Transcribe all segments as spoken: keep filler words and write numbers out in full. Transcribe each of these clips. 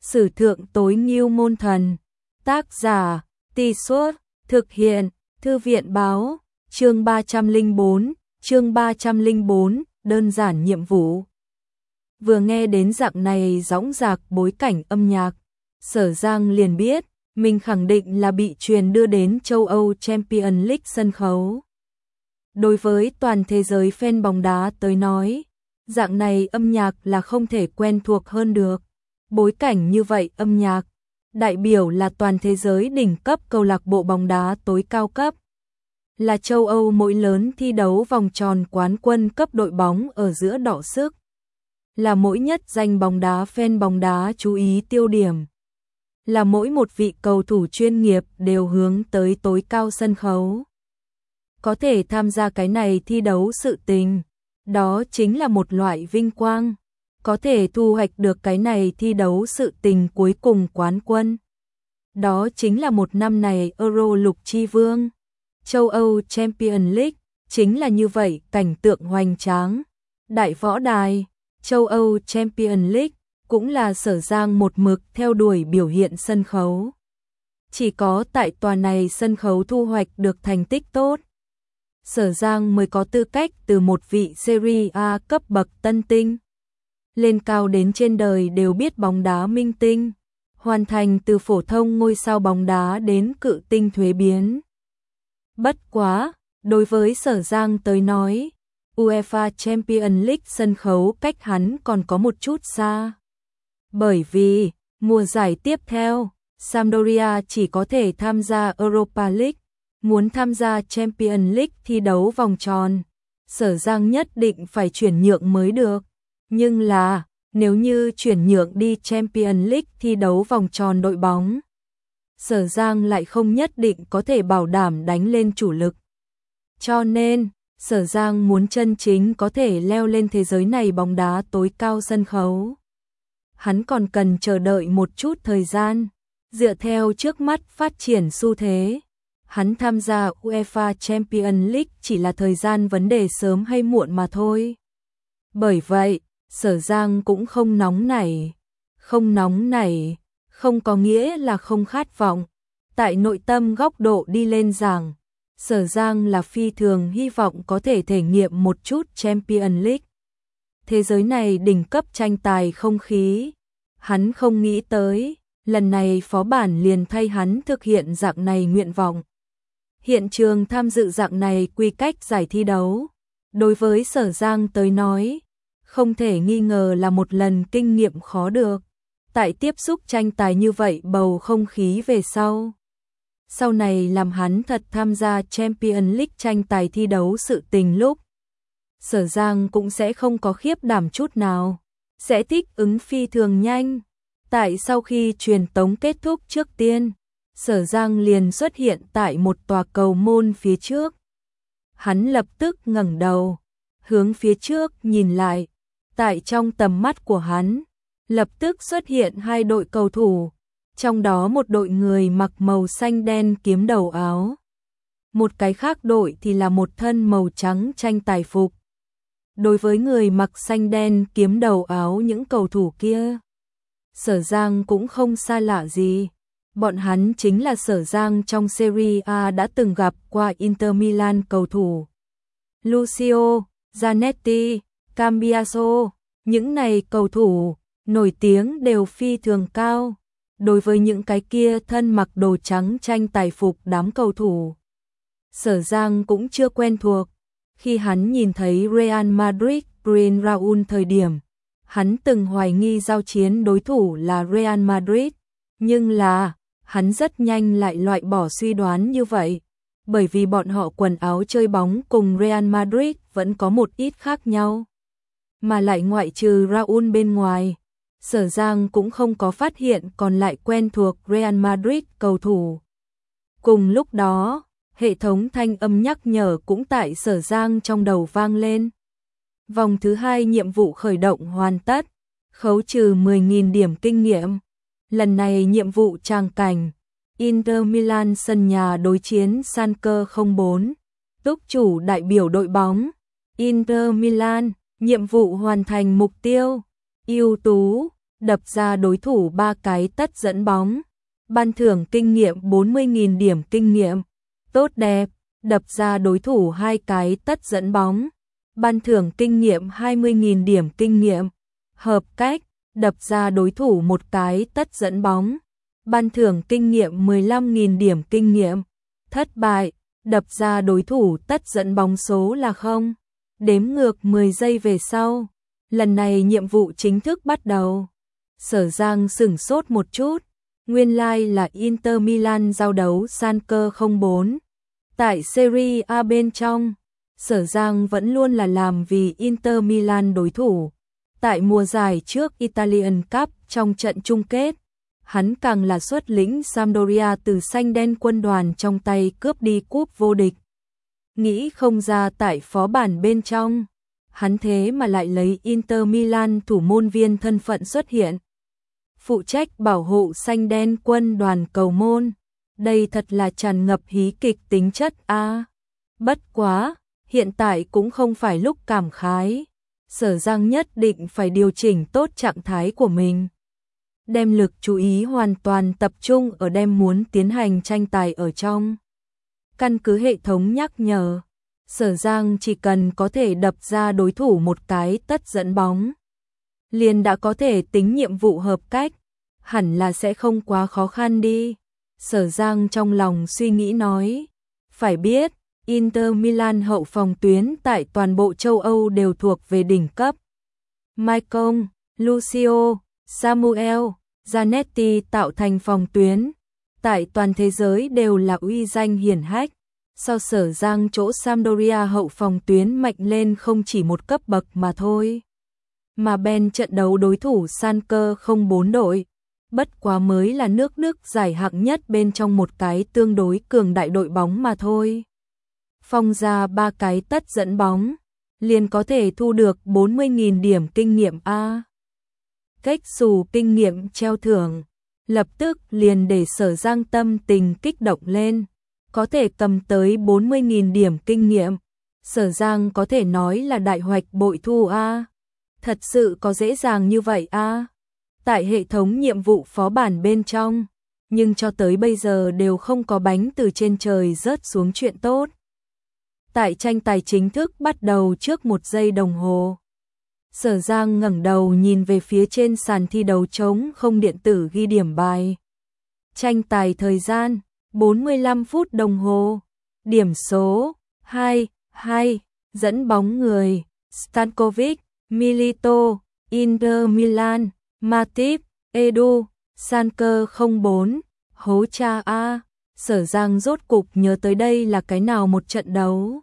Sử thượng tối ngưu môn thần. Tác giả, Tì Suốt, thực hiện, Thư viện báo, chương ba trăm lẻ bốn, chương ba trăm lẻ bốn, đơn giản nhiệm vụ. Vừa nghe đến dạng này dõng dạc bối cảnh âm nhạc, Sở Giang liền biết, mình khẳng định là bị truyền đưa đến châu Âu Champions League sân khấu. Đối với toàn thế giới fan bóng đá tới nói, dạng này âm nhạc là không thể quen thuộc hơn được. Bối cảnh như vậy âm nhạc, đại biểu là toàn thế giới đỉnh cấp câu lạc bộ bóng đá tối cao cấp. Là châu Âu mỗi lớn thi đấu vòng tròn quán quân cấp đội bóng ở giữa đọ sức. Là mỗi nhất danh bóng đá fan bóng đá chú ý tiêu điểm. Là mỗi một vị cầu thủ chuyên nghiệp đều hướng tới tối cao sân khấu. Có thể tham gia cái này thi đấu sự tình, đó chính là một loại vinh quang. Có thể thu hoạch được cái này thi đấu sự tình cuối cùng quán quân. Đó chính là một năm này Euro lục chi vương. Châu Âu Champions League chính là như vậy cảnh tượng hoành tráng. Đại võ đài, châu Âu Champions League cũng là Sở Giang một mực theo đuổi biểu hiện sân khấu. Chỉ có tại tòa này sân khấu thu hoạch được thành tích tốt, Sở Giang mới có tư cách từ một vị Serie A cấp bậc tân tinh lên cao đến trên đời đều biết bóng đá minh tinh, hoàn thành từ phổ thông ngôi sao bóng đá đến cự tinh thuế biến. Bất quá, đối với Sở Giang tới nói, UEFA Champions League sân khấu cách hắn còn có một chút xa. Bởi vì, mùa giải tiếp theo, Sampdoria chỉ có thể tham gia Europa League, muốn tham gia Champions League thi đấu vòng tròn, Sở Giang nhất định phải chuyển nhượng mới được. Nhưng là, nếu như chuyển nhượng đi Champions League thi đấu vòng tròn đội bóng, Sở Giang lại không nhất định có thể bảo đảm đánh lên chủ lực. Cho nên, Sở Giang muốn chân chính có thể leo lên thế giới này bóng đá tối cao sân khấu. Hắn còn cần chờ đợi một chút thời gian, dựa theo trước mắt phát triển xu thế. Hắn tham gia UEFA Champions League chỉ là thời gian vấn đề sớm hay muộn mà thôi. Bởi vậy, Sở Giang cũng không nóng nảy. Không nóng nảy, không có nghĩa là không khát vọng. Tại nội tâm góc độ đi lên giảng, Sở Giang là phi thường hy vọng có thể thể nghiệm một chút Champions League. Thế giới này đỉnh cấp tranh tài không khí. Hắn không nghĩ tới, lần này phó bản liền thay hắn thực hiện dạng này nguyện vọng. Hiện trường tham dự dạng này quy cách giải thi đấu, đối với Sở Giang tới nói, không thể nghi ngờ là một lần kinh nghiệm khó được. Tại tiếp xúc tranh tài như vậy bầu không khí về sau. Sau này làm hắn thật tham gia Champions League tranh tài thi đấu sự tình lúc, Sở Giang cũng sẽ không có khiếp đảm chút nào, sẽ thích ứng phi thường nhanh. Tại sau khi truyền tống kết thúc trước tiên, Sở Giang liền xuất hiện tại một tòa cầu môn phía trước. Hắn lập tức ngẩng đầu, hướng phía trước nhìn lại. Tại trong tầm mắt của hắn, lập tức xuất hiện hai đội cầu thủ, trong đó một đội người mặc màu xanh đen kiếm đầu áo. Một cái khác đội thì là một thân màu trắng tranh tài phục. Đối với người mặc xanh đen kiếm đầu áo những cầu thủ kia, Sở Giang cũng không xa lạ gì. Bọn hắn chính là Sở Giang trong Serie A đã từng gặp qua Inter Milan cầu thủ Lucio, Zanetti, Cambiaso. Những này cầu thủ nổi tiếng đều phi thường cao. Đối với những cái kia thân mặc đồ trắng tranh tài phục đám cầu thủ, Sở Giang cũng chưa quen thuộc. Khi hắn nhìn thấy Real Madrid Bryan Raul thời điểm, hắn từng hoài nghi giao chiến đối thủ là Real Madrid, nhưng là hắn rất nhanh lại loại bỏ suy đoán như vậy, bởi vì bọn họ quần áo chơi bóng cùng Real Madrid vẫn có một ít khác nhau. Mà lại ngoại trừ Raul bên ngoài, Sở Giang cũng không có phát hiện còn lại quen thuộc Real Madrid cầu thủ. Cùng lúc đó, hệ thống thanh âm nhắc nhở cũng tại Sở Giang trong đầu vang lên. Vòng thứ hai nhiệm vụ khởi động hoàn tất, khấu trừ mười nghìn điểm kinh nghiệm. Lần này nhiệm vụ tràng cảnh, Inter Milan sân nhà đối chiến Schalke không bốn, túc chủ đại biểu đội bóng, Inter Milan, nhiệm vụ hoàn thành mục tiêu, ưu tú, đập ra đối thủ ba cái tất dẫn bóng. Ban thưởng kinh nghiệm bốn mươi nghìn điểm kinh nghiệm. Tốt đẹp, đập ra đối thủ hai cái tất dẫn bóng. Ban thưởng kinh nghiệm hai mươi nghìn điểm kinh nghiệm. Hợp cách, đập ra đối thủ một cái tất dẫn bóng. Ban thưởng kinh nghiệm mười lăm nghìn điểm kinh nghiệm. Thất bại, đập ra đối thủ tất dẫn bóng số là không. Đếm ngược mười giây về sau. Lần này nhiệm vụ chính thức bắt đầu. Sở Giang sửng sốt một chút. Nguyên lai like là Inter Milan giao đấu Schalke không bốn. Tại Serie A bên trong, Sở Giang vẫn luôn là làm vì Inter Milan đối thủ. Tại mùa giải trước Italian Cup trong trận chung kết, hắn càng là xuất lĩnh Sampdoria từ xanh đen quân đoàn trong tay cướp đi cúp vô địch. Nghĩ không ra tại phó bản bên trong, hắn thế mà lại lấy Inter Milan thủ môn viên thân phận xuất hiện. Phụ trách bảo hộ xanh đen quân đoàn cầu môn. Đây thật là tràn ngập hí kịch tính chất a. À, bất quá, hiện tại cũng không phải lúc cảm khái. Sở Giang nhất định phải điều chỉnh tốt trạng thái của mình. Đem lực chú ý hoàn toàn tập trung ở đem muốn tiến hành tranh tài ở trong. Căn cứ hệ thống nhắc nhở, Sở Giang chỉ cần có thể đập ra đối thủ một cái tất dẫn bóng, liền đã có thể tính nhiệm vụ hợp cách, hẳn là sẽ không quá khó khăn đi. Sở Giang trong lòng suy nghĩ nói, phải biết, Inter Milan hậu phòng tuyến tại toàn bộ châu Âu đều thuộc về đỉnh cấp. Maicon, Lucio, Samuel, Zanetti tạo thành phòng tuyến, tại toàn thế giới đều là uy danh hiển hách. Sau Sở Giang chỗ Sampdoria hậu phòng tuyến mạnh lên không chỉ một cấp bậc mà thôi. Mà bên trận đấu đối thủ Schalke không bốn đội, bất quá mới là nước Đức giải hạng nhất bên trong một cái tương đối cường đại đội bóng mà thôi. Phong ra ba cái tất dẫn bóng, liền có thể thu được bốn mươi nghìn điểm kinh nghiệm A. Cách xù kinh nghiệm treo thưởng, lập tức liền để Sở Giang tâm tình kích động lên, có thể cầm tới bốn mươi nghìn điểm kinh nghiệm. Sở Giang có thể nói là đại hoạch bội thu A. Thật sự có dễ dàng như vậy A. Tại hệ thống nhiệm vụ phó bản bên trong, nhưng cho tới bây giờ đều không có bánh từ trên trời rớt xuống chuyện tốt. Tại tranh tài chính thức bắt đầu trước một giây đồng hồ, Sở Giang ngẩng đầu nhìn về phía trên sàn thi đấu trống không điện tử ghi điểm bài. Tranh tài thời gian bốn mươi lăm phút đồng hồ. Điểm số hai hai, dẫn bóng người Stankovic, Milito, Inter Milan, Matip, Edu, Schalke không bốn, hố cha A. Sở Giang rốt cục nhớ tới đây là cái nào một trận đấu.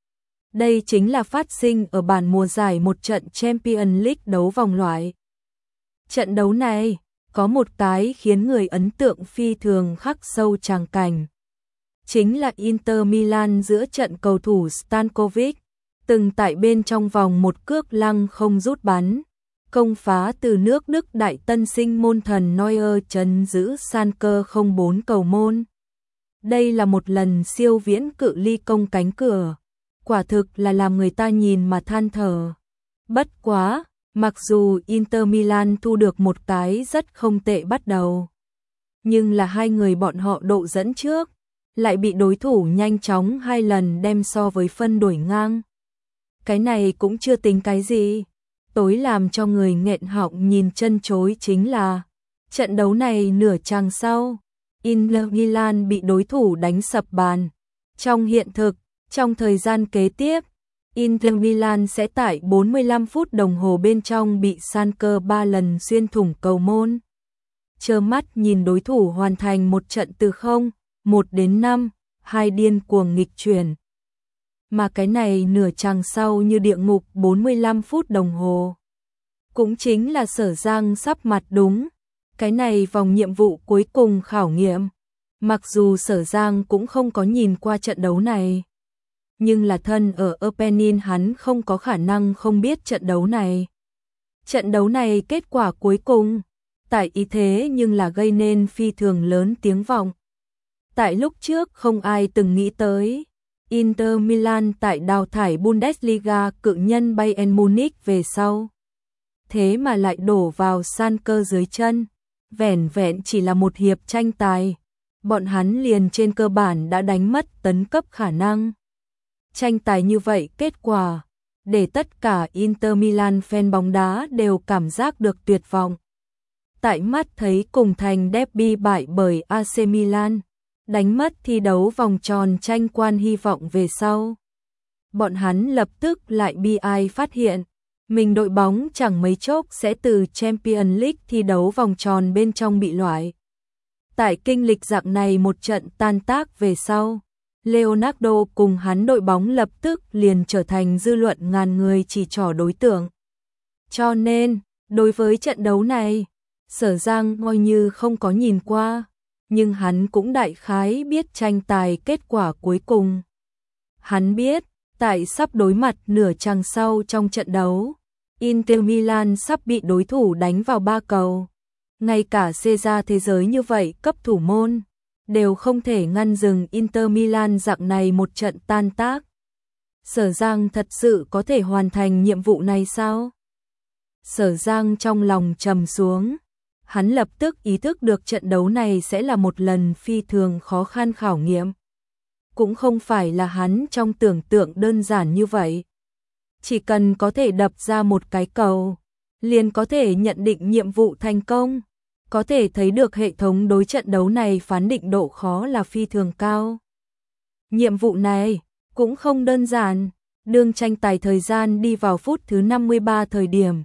Đây chính là phát sinh ở bản mùa giải một trận Champions League đấu vòng loại. Trận đấu này có một cái khiến người ấn tượng phi thường khắc sâu tràng cảnh. Chính là Inter Milan giữa trận cầu thủ Stankovic, từng tại bên trong vòng một cước lăng không rút bắn, công phá từ nước Đức đại tân sinh môn thần Neuer trấn giữ Schalke không bốn cầu môn. Đây là một lần siêu viễn cự ly công cánh cửa, quả thực là làm người ta nhìn mà than thở. Bất quá, mặc dù Inter Milan thu được một cái rất không tệ bắt đầu, nhưng là hai người bọn họ độ dẫn trước, lại bị đối thủ nhanh chóng hai lần đem so với phân đuổi ngang. Cái này cũng chưa tính cái gì, tối làm cho người nghẹn họng nhìn chân chối chính là trận đấu này nửa chặng sau, Inter Milan bị đối thủ đánh sập bàn. Trong hiện thực, trong thời gian kế tiếp, Inter Milan sẽ tại bốn mươi lăm phút đồng hồ bên trong bị Schalke ba lần xuyên thủng cầu môn. Trơ mắt nhìn đối thủ hoàn thành một trận từ không, một đến năm, hai điên cuồng nghịch chuyển. Mà cái này nửa chặng sau như địa ngục bốn mươi lăm phút đồng hồ. Cũng chính là Sở Giang sắp mặt đúng. Cái này vòng nhiệm vụ cuối cùng khảo nghiệm. Mặc dù Sở Giang cũng không có nhìn qua trận đấu này, nhưng là thân ở Openin hắn không có khả năng không biết trận đấu này. Trận đấu này kết quả cuối cùng, tại ý thế nhưng là gây nên phi thường lớn tiếng vọng. Tại lúc trước không ai từng nghĩ tới, Inter Milan tại đào thải Bundesliga cự nhân Bayern Munich về sau, thế mà lại đổ vào san cơ dưới chân. Vẻn vẹn chỉ là một hiệp tranh tài, bọn hắn liền trên cơ bản đã đánh mất tấn cấp khả năng. Tranh tài như vậy kết quả, để tất cả Inter Milan fan bóng đá đều cảm giác được tuyệt vọng. Tại mắt thấy cùng thành derby bại bởi a xê Milan, đánh mất thi đấu vòng tròn tranh quan hy vọng về sau. Bọn hắn lập tức lại bi ai phát hiện, mình đội bóng chẳng mấy chốc sẽ từ Champions League thi đấu vòng tròn bên trong bị loại. Tại kinh lịch dạng này một trận tan tác về sau, Leonardo cùng hắn đội bóng lập tức liền trở thành dư luận ngàn người chỉ trỏ đối tượng. Cho nên, đối với trận đấu này, Sở Giang coi như không có nhìn qua, nhưng hắn cũng đại khái biết tranh tài kết quả cuối cùng. Hắn biết, tại sắp đối mặt nửa chặng sau trong trận đấu, Inter Milan sắp bị đối thủ đánh vào ba cầu. Ngay cả Caesar thế giới như vậy cấp thủ môn, đều không thể ngăn dừng Inter Milan dạng này một trận tan tác. Sở Giang thật sự có thể hoàn thành nhiệm vụ này sao? Sở Giang trong lòng trầm xuống. Hắn lập tức ý thức được trận đấu này sẽ là một lần phi thường khó khăn khảo nghiệm. Cũng không phải là hắn trong tưởng tượng đơn giản như vậy. Chỉ cần có thể đập ra một cái cầu, liền có thể nhận định nhiệm vụ thành công. Có thể thấy được hệ thống đối trận đấu này phán định độ khó là phi thường cao. Nhiệm vụ này cũng không đơn giản. Đương tranh tài thời gian đi vào phút thứ năm mươi ba thời điểm,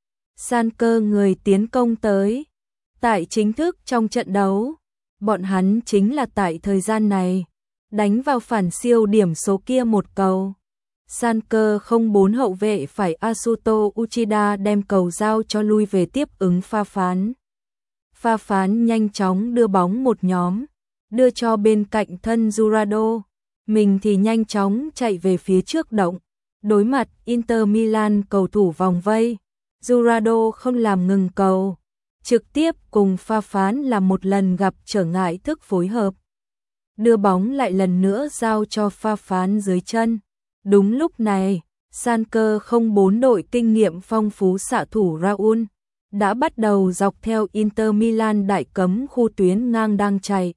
san cơ người tiến công tới. Tại chính thức trong trận đấu, bọn hắn chính là tại thời gian này đánh vào phản siêu điểm số kia một cầu. San cơ không bốn hậu vệ phải Asuto Uchida đem cầu giao cho lui về tiếp ứng pha phán. Pha phán nhanh chóng đưa bóng một nhóm, đưa cho bên cạnh thân Jurado. Mình thì nhanh chóng chạy về phía trước động. Đối mặt Inter Milan cầu thủ vòng vây, Jurado không làm ngừng cầu, trực tiếp cùng pha phán làm một lần gặp trở ngại thức phối hợp. Đưa bóng lại lần nữa giao cho pha phán dưới chân. Đúng lúc này, san cơ không bốn đội kinh nghiệm phong phú xạ thủ Raul đã bắt đầu dọc theo Inter Milan đại cấm khu tuyến ngang đang chạy.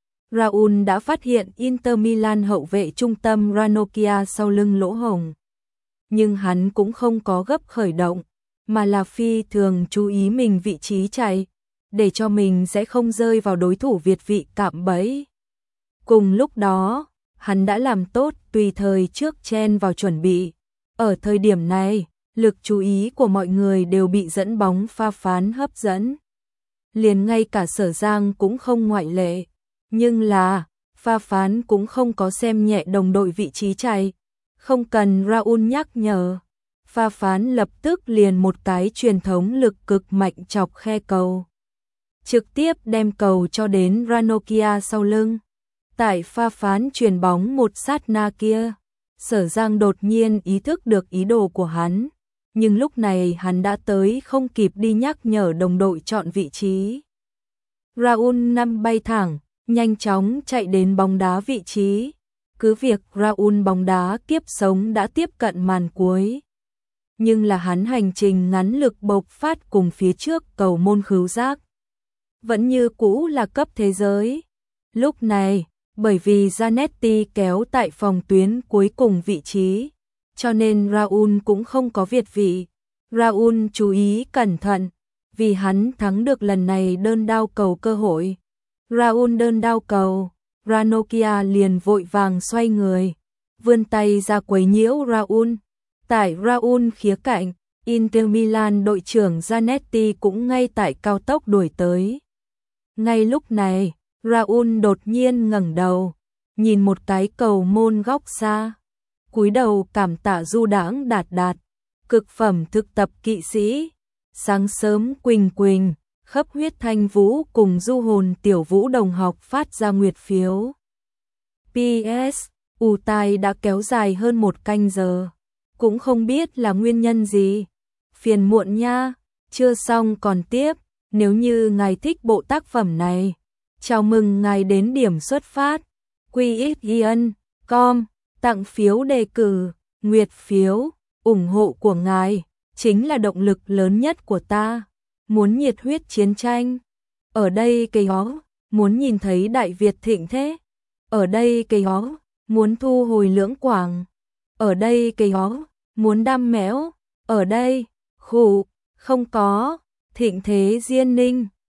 Raul đã phát hiện Inter Milan hậu vệ trung tâm Ranocchia sau lưng lỗ hổng. Nhưng hắn cũng không có gấp khởi động, mà là phi thường chú ý mình vị trí chạy, để cho mình sẽ không rơi vào đối thủ Việt vị cạm bẫy. Cùng lúc đó, hắn đã làm tốt tùy thời trước chen vào chuẩn bị. Ở thời điểm này, lực chú ý của mọi người đều bị dẫn bóng pha phán hấp dẫn. Liền ngay cả Sở Giang cũng không ngoại lệ. Nhưng là, pha phán cũng không có xem nhẹ đồng đội vị trí chạy. Không cần Raul nhắc nhở. Pha phán lập tức liền một cái truyền thống lực cực mạnh chọc khe cầu. Trực tiếp đem cầu cho đến Ranocchia sau lưng. Tại pha phán truyền bóng một sát na kia, Sở Giang đột nhiên ý thức được ý đồ của hắn. Nhưng lúc này hắn đã tới không kịp đi nhắc nhở đồng đội chọn vị trí. Raul năm bay thẳng, nhanh chóng chạy đến bóng đá vị trí. Cứ việc Raul bóng đá kiếp sống đã tiếp cận màn cuối. Nhưng là hắn hành trình ngắn lực bộc phát cùng phía trước cầu môn khứu giác. Vẫn như cũ là cấp thế giới. Lúc này, bởi vì Zanetti kéo tại phòng tuyến cuối cùng vị trí, cho nên Raul cũng không có việt vị. Raul chú ý cẩn thận, vì hắn thắng được lần này đơn đao cầu cơ hội. Raul đơn đao cầu, Ranocchia liền vội vàng xoay người, vươn tay ra quấy nhiễu Raul. Tại Raul khía cạnh, Inter Milan đội trưởng Zanetti cũng ngay tại cao tốc đuổi tới. Ngay lúc này, Raul đột nhiên ngẩng đầu, nhìn một cái cầu môn góc xa, cúi đầu cảm tạ du đãng đạt đạt, cực phẩm thực tập kỵ sĩ, sáng sớm quỳnh quỳnh, khắp huyết thanh vũ cùng du hồn tiểu vũ đồng học phát ra nguyệt phiếu. pê ét, ù tai đã kéo dài hơn một canh giờ, cũng không biết là nguyên nhân gì. Phiền muộn nha, chưa xong còn tiếp, nếu như ngài thích bộ tác phẩm này. Chào mừng ngài đến điểm xuất phát. quy ích giê chấm com, tặng phiếu đề cử, nguyệt phiếu, ủng hộ của ngài chính là động lực lớn nhất của ta. Muốn nhiệt huyết chiến tranh. Ở đây cây hó, muốn nhìn thấy Đại Việt thịnh thế. Ở đây cây hó, muốn thu hồi Lưỡng Quảng. Ở đây cây hó, muốn đam mẽo. Ở đây, khủ, không có, thịnh thế Diên Ninh.